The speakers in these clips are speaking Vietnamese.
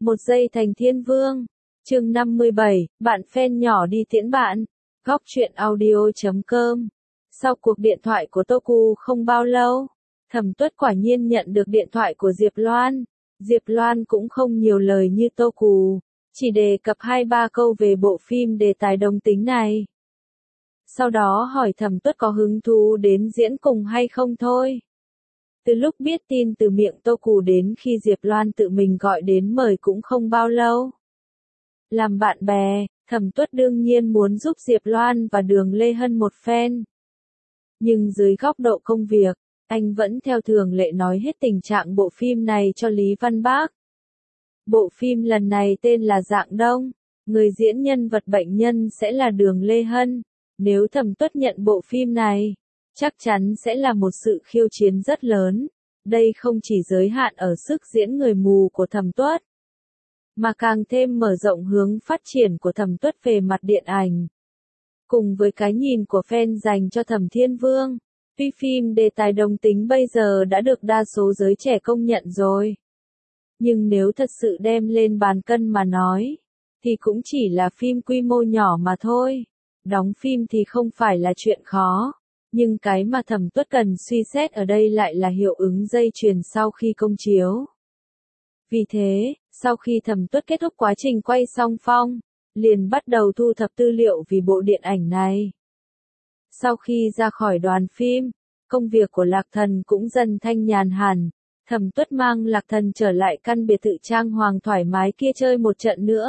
Một giây thành thiên vương. Chương 57, bạn fan nhỏ đi tiễn bạn. Góc truyện audio.com. Sau cuộc điện thoại của Toku không bao lâu, Thẩm Tuất quả nhiên nhận được điện thoại của Diệp Loan. Diệp Loan cũng không nhiều lời như Toku, chỉ đề cập 2-3 câu về bộ phim đề tài đồng tính này. Sau đó hỏi Thẩm Tuất có hứng thú đến diễn cùng hay không thôi. Từ lúc biết tin từ miệng Toku đến khi Diệp Loan tự mình gọi đến mời cũng không bao lâu. Làm bạn bè, Thẩm Tuất đương nhiên muốn giúp Diệp Loan và Đường Lê Hân một phen. Nhưng dưới góc độ công việc, anh vẫn theo thường lệ nói hết tình trạng bộ phim này cho Lý Văn Bác. Bộ phim lần này tên là Dạng Đông, người diễn nhân vật bệnh nhân sẽ là Đường Lê Hân. Nếu Thẩm Tuất nhận bộ phim này, chắc chắn sẽ là một sự khiêu chiến rất lớn. Đây không chỉ giới hạn ở sức diễn người mù của Thẩm Tuất, mà càng thêm mở rộng hướng phát triển của Thẩm Tuất về mặt điện ảnh. Cùng với cái nhìn của fan dành cho Thẩm Thiên Vương, tuy phim đề tài đồng tính bây giờ đã được đa số giới trẻ công nhận rồi. Nhưng nếu thật sự đem lên bàn cân mà nói, thì cũng chỉ là phim quy mô nhỏ mà thôi. Đóng phim thì không phải là chuyện khó, nhưng cái mà Thẩm Tuất cần suy xét ở đây lại là hiệu ứng dây chuyền sau khi công chiếu. Vì thế, sau khi Thẩm Tuất kết thúc quá trình quay song phong, liền bắt đầu thu thập tư liệu vì bộ điện ảnh này. Sau khi ra khỏi đoàn phim, công việc của Lạc Thần cũng dần thanh nhàn hẳn. Thẩm Tuất mang Lạc Thần trở lại căn biệt thự trang hoàng thoải mái kia chơi một trận nữa.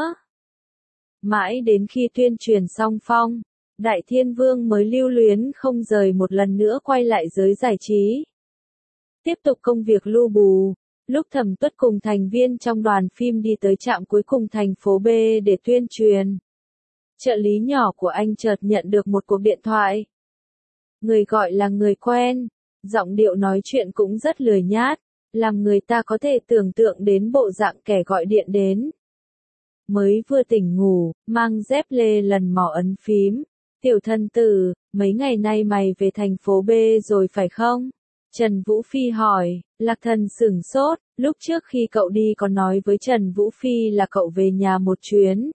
Mãi đến khi tuyên truyền song phong, Đại Thiên Vương mới lưu luyến không rời một lần nữa quay lại giới giải trí. Tiếp tục công việc lu bù, lúc Thẩm Tuất cùng thành viên trong đoàn phim đi tới trạm cuối cùng thành phố B để tuyên truyền, trợ lý nhỏ của anh chợt nhận được một cuộc điện thoại. Người gọi là người quen, giọng điệu nói chuyện cũng rất lười nhát, làm người ta có thể tưởng tượng đến bộ dạng kẻ gọi điện đến. Mới vừa tỉnh ngủ, mang dép lê lần mò ấn phím. Tiểu thân tử, mấy ngày nay mày về thành phố B rồi phải không? Trần Vũ Phi hỏi. Lạc Thần sửng sốt, lúc trước khi cậu đi có nói với Trần Vũ Phi là cậu về nhà một chuyến.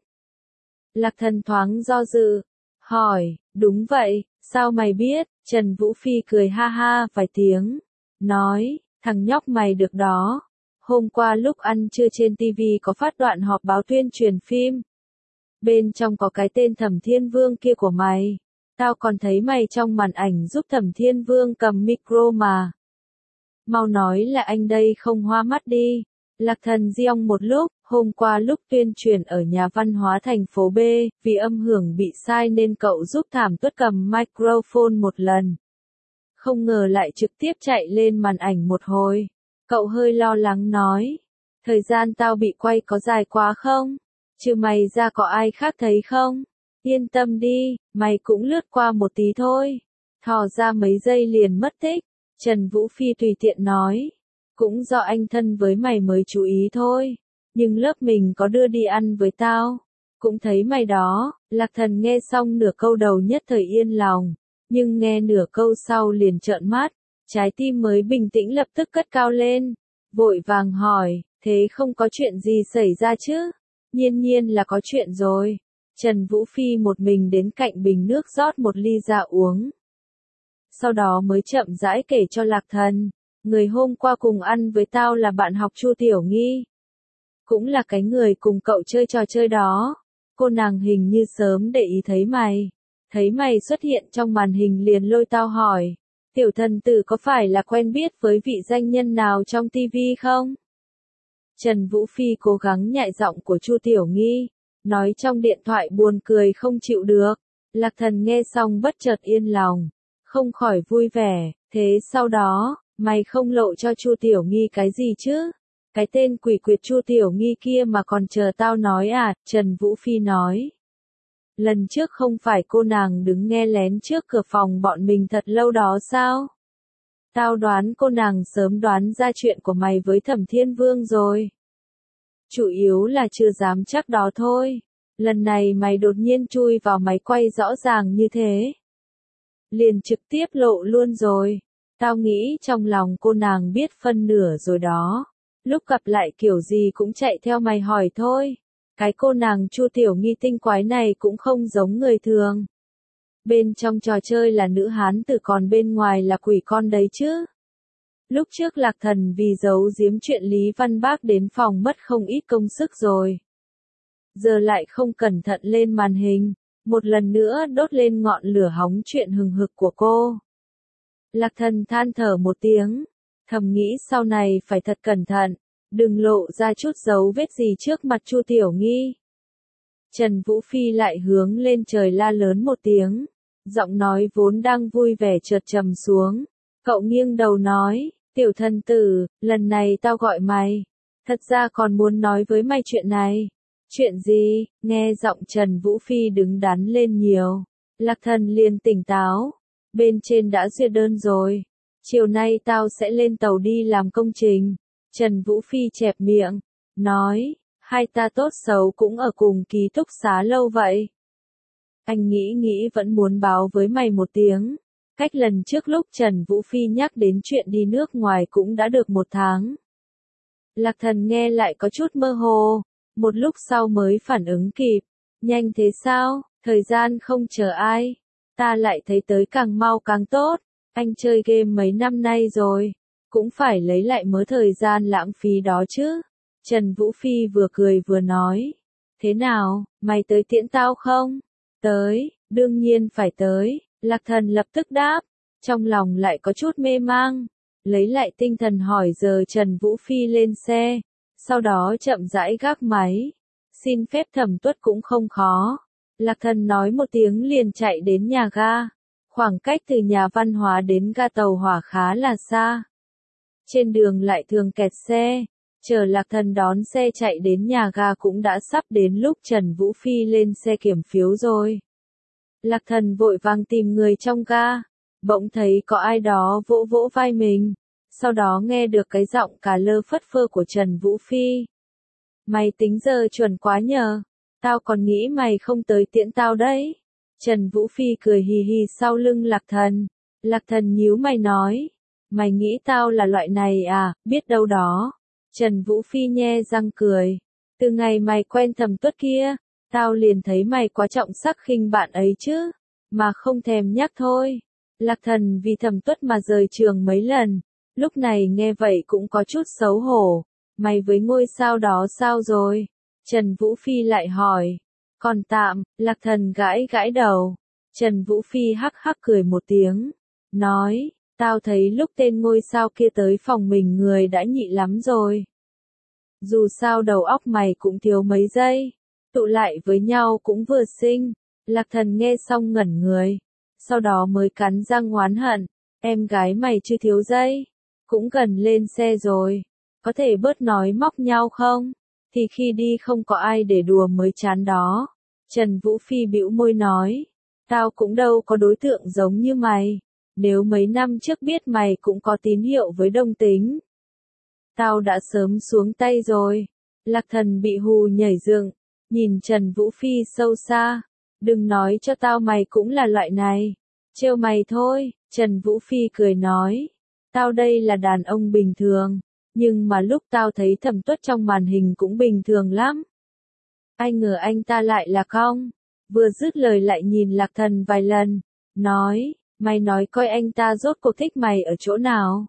Lạc Thần thoáng do dự, hỏi, đúng vậy, sao mày biết? Trần Vũ Phi cười ha ha vài tiếng, nói, thằng nhóc mày được đó. Hôm qua lúc ăn trưa trên TV có phát đoạn họp báo tuyên truyền phim. Bên trong có cái tên Thẩm Thiên Vương kia của mày. Tao còn thấy mày trong màn ảnh giúp Thẩm Thiên Vương cầm micro mà. Mau nói là anh đây không hoa mắt đi. Lạc Thần giong một lúc, hôm qua lúc tuyên truyền ở nhà văn hóa thành phố B, vì âm hưởng bị sai nên cậu giúp Thẩm Tuất cầm microphone một lần. Không ngờ lại trực tiếp chạy lên màn ảnh một hồi. Cậu hơi lo lắng nói. Thời gian tao bị quay có dài quá không? Chứ mày ra có ai khác thấy không? Yên tâm đi, mày cũng lướt qua một tí thôi. Thò ra mấy giây liền mất tích. Trần Vũ Phi tùy tiện nói. Cũng do anh thân với mày mới chú ý thôi. Nhưng lớp mình có đưa đi ăn với tao. Cũng thấy mày đó. Lạc Thần nghe xong nửa câu đầu nhất thời yên lòng. Nhưng nghe nửa câu sau liền trợn mắt. Trái tim mới bình tĩnh lập tức cất cao lên. Vội vàng hỏi, thế không có chuyện gì xảy ra chứ? Nhiên là có chuyện rồi. Trần Vũ Phi một mình đến cạnh bình nước rót một ly ra uống. Sau đó mới chậm rãi kể cho Lạc Thần. Người hôm qua cùng ăn với tao là bạn học Chu Tiểu Nghi. Cũng là cái người cùng cậu chơi trò chơi đó. Cô nàng hình như sớm để ý thấy mày. Thấy mày xuất hiện trong màn hình liền lôi tao hỏi. Tiểu thần tử có phải là quen biết với vị danh nhân nào trong TV không? Trần Vũ Phi cố gắng nhại giọng của Chu Tiểu Nghi, nói trong điện thoại buồn cười không chịu được. Lạc Thần nghe xong bất chợt yên lòng, không khỏi vui vẻ, thế sau đó, mày không lộ cho Chu Tiểu Nghi cái gì chứ? Cái tên quỷ quyệt Chu Tiểu Nghi kia mà còn chờ tao nói à? Trần Vũ Phi nói. Lần trước không phải cô nàng đứng nghe lén trước cửa phòng bọn mình thật lâu đó sao? Tao đoán cô nàng sớm đoán ra chuyện của mày với Thẩm Thiên Vương rồi. Chủ yếu là chưa dám chắc đó thôi. Lần này mày đột nhiên chui vào máy quay rõ ràng như thế. Liền trực tiếp lộ luôn rồi. Tao nghĩ trong lòng cô nàng biết phân nửa rồi đó. lúc gặp lại kiểu gì cũng chạy theo mày hỏi thôi. Cái cô nàng Chu Tiểu Nghi tinh quái này cũng không giống người thường. Bên trong trò chơi là nữ hán tử còn bên ngoài là quỷ con đấy chứ. Lúc trước Lạc Thần vì giấu giếm chuyện Lý Văn Bác đến phòng mất không ít công sức rồi. Giờ lại không cẩn thận lên màn hình, một lần nữa đốt lên ngọn lửa hóng chuyện hừng hực của cô. Lạc Thần than thở một tiếng, thầm nghĩ sau này phải thật cẩn thận, đừng lộ ra chút dấu vết gì trước mặt Chu Tiểu Nghi. Trần Vũ Phi lại hướng lên trời la lớn một tiếng, giọng nói vốn đang vui vẻ chợt trầm xuống. Cậu nghiêng đầu nói, tiểu thần tử, lần này tao gọi mày, thật ra còn muốn nói với mày chuyện này. Chuyện gì? Nghe giọng Trần Vũ Phi đứng đắn lên nhiều. Lạc Thần liền tỉnh táo. Bên trên đã duyệt đơn rồi. Chiều nay tao sẽ lên tàu đi làm công trình. Trần Vũ Phi chẹp miệng, nói, hai ta tốt xấu cũng ở cùng ký túc xá lâu vậy. Anh nghĩ vẫn muốn báo với mày một tiếng. Cách lần trước lúc Trần Vũ Phi nhắc đến chuyện đi nước ngoài cũng đã được 1 tháng. Lạc Thần nghe lại có chút mơ hồ. Một lúc sau mới phản ứng kịp. Nhanh thế sao? Thời gian không chờ ai. Ta lại thấy tới càng mau càng tốt. Anh chơi game mấy năm nay rồi. Cũng phải lấy lại mớ thời gian lãng phí đó chứ. Trần Vũ Phi vừa cười vừa nói. Thế nào, mày tới tiễn tao không? Tới, đương nhiên phải tới. Lạc Thần lập tức đáp. Trong lòng lại có chút mê mang. Lấy lại tinh thần hỏi giờ Trần Vũ Phi lên xe. Sau đó chậm rãi gác máy. Xin phép Thẩm Tuất cũng không khó. Lạc Thần nói một tiếng liền chạy đến nhà ga. Khoảng cách từ nhà văn hóa đến ga tàu hỏa khá là xa. Trên đường lại thường kẹt xe. Chờ Lạc Thần đón xe chạy đến nhà ga cũng đã sắp đến lúc Trần Vũ Phi lên xe kiểm phiếu rồi. Lạc Thần vội vàng tìm người trong ga. Bỗng thấy có ai đó vỗ vỗ vai mình. Sau đó nghe được cái giọng cà lơ phất phơ của Trần Vũ Phi. Mày tính giờ chuẩn quá nhờ. Tao còn nghĩ mày không tới tiễn tao đấy. Trần Vũ Phi cười hì hì sau lưng Lạc Thần. Lạc Thần nhíu mày nói. Mày nghĩ tao là loại này à, biết đâu đó. Trần Vũ Phi nhe răng cười. Từ ngày mày quen Thẩm Tuất kia, tao liền thấy mày quá trọng sắc khinh bạn ấy chứ. Mà không thèm nhắc thôi. Lạc Thần vì Thẩm Tuất mà rời trường mấy lần. Lúc này nghe vậy cũng có chút xấu hổ. Mày với ngôi sao đó sao rồi? Trần Vũ Phi lại hỏi. Còn tạm, Lạc Thần gãi gãi đầu. Trần Vũ Phi hắc hắc cười một tiếng. Nói, tao thấy lúc tên ngôi sao kia tới phòng mình người đã nhị lắm rồi. Dù sao đầu óc mày cũng thiếu mấy giây. Tụ lại với nhau cũng vừa xinh. Lạc Thần nghe xong ngẩn người. Sau đó mới cắn răng oán hận. Em gái mày chưa thiếu giây. Cũng gần lên xe rồi. Có thể bớt nói móc nhau không? Thì khi đi không có ai để đùa mới chán đó. Trần Vũ Phi bĩu môi nói. Tao cũng đâu có đối tượng giống như mày. Nếu mấy năm trước biết mày cũng có tín hiệu với đồng tính. Tao đã sớm xuống tay rồi. Lạc Thần bị hù nhảy dựng. Nhìn Trần Vũ Phi sâu xa. Đừng nói cho tao mày cũng là loại này. Trêu mày thôi. Trần Vũ Phi cười nói. Tao đây là đàn ông bình thường. Nhưng mà lúc tao thấy Thẩm Tuất trong màn hình cũng bình thường lắm. Ai ngờ anh ta lại là Cong. Vừa dứt lời lại nhìn Lạc Thần vài lần. Nói, mày nói coi anh ta rốt cuộc thích mày ở chỗ nào.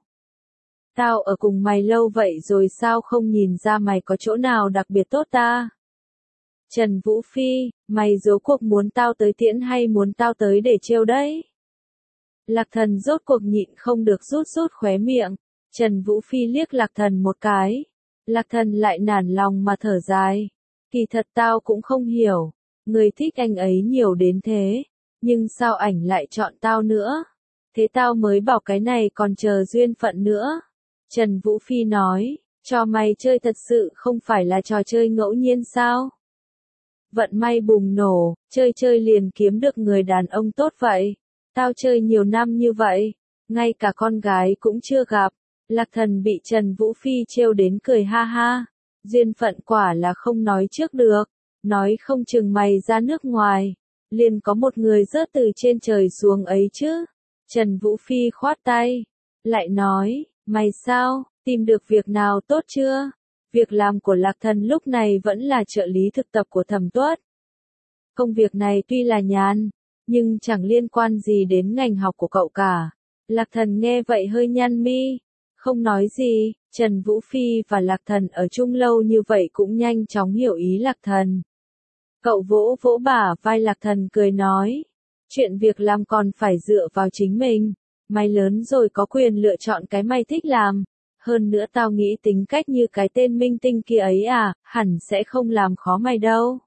Tao ở cùng mày lâu vậy rồi sao không nhìn ra mày có chỗ nào đặc biệt tốt ta. Trần Vũ Phi, mày rốt cuộc muốn tao tới tiễn hay muốn tao tới để trêu đấy? Lạc Thần rốt cuộc nhịn không được rút rút khóe miệng. Trần Vũ Phi liếc Lạc Thần một cái. Lạc Thần lại nản lòng mà thở dài. Kỳ thật tao cũng không hiểu. Người thích anh ấy nhiều đến thế. Nhưng sao ảnh lại chọn tao nữa? Thế tao mới bảo cái này còn chờ duyên phận nữa. Trần Vũ Phi nói. Trò mày chơi thật sự không phải là trò chơi ngẫu nhiên sao? Vận may bùng nổ. Chơi chơi liền kiếm được người đàn ông tốt vậy. Tao chơi nhiều năm như vậy. Ngay cả con gái cũng chưa gặp. Lạc Thần bị Trần Vũ Phi trêu đến cười ha ha. Duyên phận quả là không nói trước được. Nói không chừng mày ra nước ngoài. Liền có một người rớt từ trên trời xuống ấy chứ. Trần Vũ Phi khoát tay. Lại nói, mày sao, Tìm được việc nào tốt chưa? Việc làm của Lạc Thần lúc này vẫn là trợ lý thực tập của Thẩm Tuất. Công việc này tuy là nhàn, nhưng chẳng liên quan gì đến ngành học của cậu cả. Lạc Thần nghe vậy hơi nhăn mi, không nói gì. Trần Vũ Phi và Lạc Thần ở chung lâu như vậy cũng nhanh chóng hiểu ý Lạc Thần. Cậu vỗ vỗ bả vai Lạc Thần cười nói, chuyện việc làm còn phải dựa vào chính mình. Mày lớn rồi có quyền lựa chọn cái mày thích làm. Hơn nữa tao nghĩ tính cách như cái tên minh tinh kia ấy hẳn sẽ không làm khó mày đâu.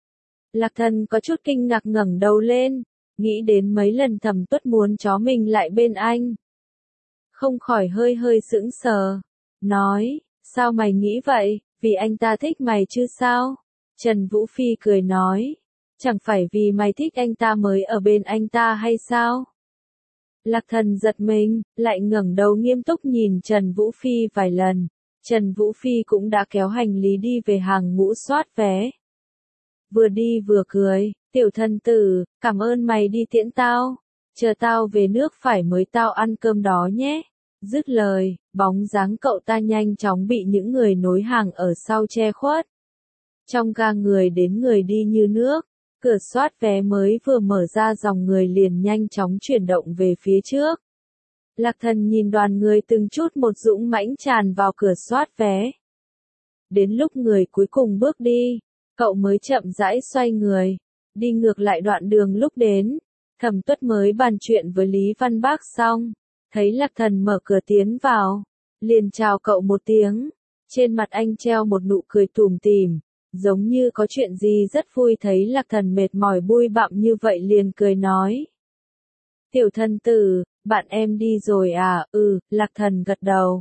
Lạc Thần có chút kinh ngạc ngẩng đầu lên, nghĩ đến mấy lần Thẩm Tuất muốn chó mình lại bên anh. Không khỏi hơi hơi sững sờ, nói, sao mày nghĩ vậy, vì anh ta thích mày chứ sao? Trần Vũ Phi cười nói, chẳng phải vì mày thích anh ta mới ở bên anh ta hay sao? Lạc Thần giật mình, lại ngẩng đầu nghiêm túc nhìn Trần Vũ Phi vài lần. Trần Vũ Phi cũng đã kéo hành lý đi về hàng ngũ soát vé. Vừa đi vừa cười, tiểu thần tử, cảm ơn mày đi tiễn tao. Chờ tao về nước phải mới tao ăn cơm đó nhé. Dứt lời, bóng dáng cậu ta nhanh chóng bị những người nối hàng ở sau che khuất. Trong ga người đến người đi như nước, cửa soát vé mới vừa mở ra dòng người liền nhanh chóng chuyển động về phía trước. Lạc Thần nhìn đoàn người từng chút một dũng mãnh tràn vào cửa soát vé. Đến lúc người cuối cùng bước đi, cậu mới chậm rãi xoay người, đi ngược lại đoạn đường lúc đến. Thẩm Tuất mới bàn chuyện với Lý Văn Bác xong, thấy Lạc Thần mở cửa tiến vào, liền chào cậu một tiếng. Trên mặt anh treo một nụ cười tủm tỉm, giống như có chuyện gì rất vui. Thấy Lạc Thần mệt mỏi bui bặm như vậy liền cười nói. Tiểu thần tử, bạn em đi rồi à? Lạc Thần gật đầu.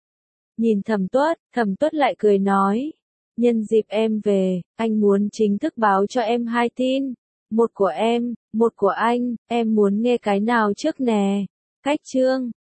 Nhìn Thẩm Tuất lại cười nói. Nhân dịp em về, anh muốn chính thức báo cho em 2 tin. Một của em, một của anh, em muốn nghe cái nào trước nè? Cách chương